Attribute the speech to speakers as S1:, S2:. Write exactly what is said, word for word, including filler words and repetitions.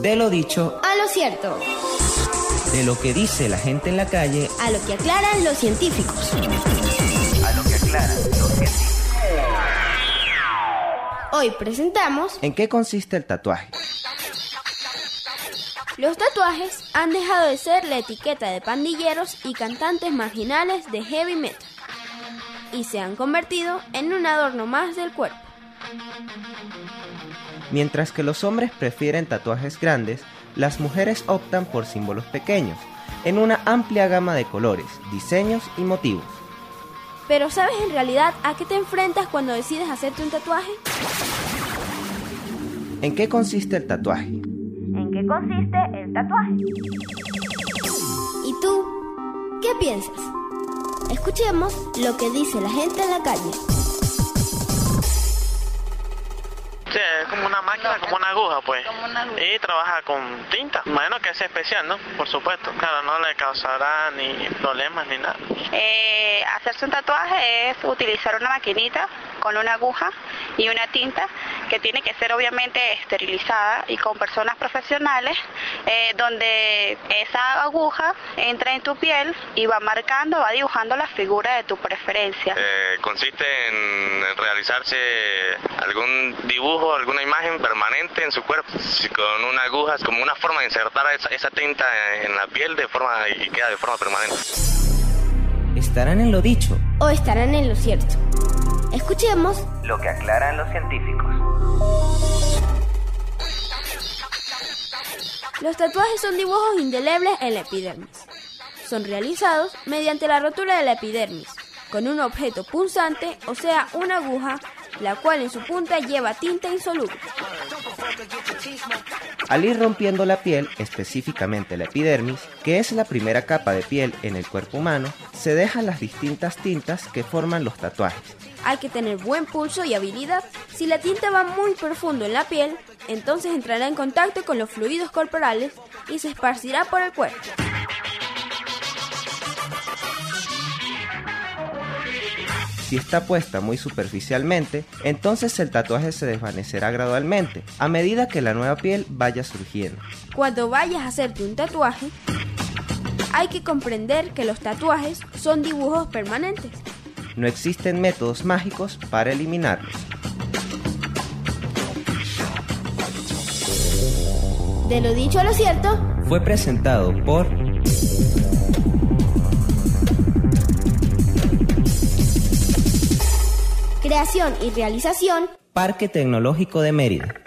S1: De lo dicho
S2: a lo cierto.
S1: De lo que dice la gente en la calle
S2: a lo que aclaran los científicos.
S1: A lo que aclaran los científicos.
S2: Hoy presentamos
S1: ¿En qué consiste el tatuaje?
S2: Los tatuajes han dejado de ser la etiqueta de pandilleros y cantantes marginales de heavy metal y se han convertido en un adorno más del cuerpo.
S1: Mientras que los hombres prefieren tatuajes grandes, las mujeres optan por símbolos pequeños, en una amplia gama de colores, diseños y motivos.
S2: Pero ¿sabes en realidad a qué te enfrentas cuando decides hacerte un tatuaje?
S1: ¿En qué consiste el tatuaje?
S2: ¿En qué consiste el tatuaje? ¿Y tú qué piensas? Escuchemos lo que dice la gente en la calle.
S3: Sí, es como una máquina, como una aguja, pues.
S4: Como una aguja.
S3: Y trabaja con tinta. Imagino que es especial, ¿no? Por supuesto. Claro, no le causará ni problemas ni nada.
S4: Eh, hacerse un tatuaje es utilizar una maquinita con una aguja y una tinta que tiene que ser obviamente esterilizada y con personas profesionales, eh, donde esa aguja entra en tu piel y va marcando, va dibujando la figura de tu preferencia.
S5: Eh, consiste en realizarse algún dibujo, alguna imagen permanente en su cuerpo, con una aguja, como una forma de insertar esa, esa tinta en la piel de forma y queda de forma permanente.
S1: ¿Estarán en lo dicho
S2: o estarán en lo cierto? Escuchemos
S1: lo que aclaran los científicos.
S2: Los tatuajes son dibujos indelebles en la epidermis. Son realizados mediante la rotura de la epidermis, con un objeto punzante, o sea, una aguja, la cual en su punta lleva tinta insoluble.
S1: Al ir rompiendo la piel, específicamente la epidermis, que es la primera capa de piel en el cuerpo humano, se dejan las distintas tintas que forman los tatuajes.
S2: Hay que tener buen pulso y habilidad. Si la tinta va muy profundo en la piel, entonces entrará en contacto con los fluidos corporales y se esparcirá por el cuerpo.
S1: Si está puesta muy superficialmente, entonces el tatuaje se desvanecerá gradualmente, a medida que la nueva piel vaya surgiendo.
S2: Cuando vayas a hacerte un tatuaje, hay que comprender que los tatuajes son dibujos permanentes.
S1: No existen métodos mágicos para eliminarlos.
S2: De lo dicho a lo cierto,
S1: fue presentado por
S2: Creación y realización,
S1: Parque Tecnológico de Mérida.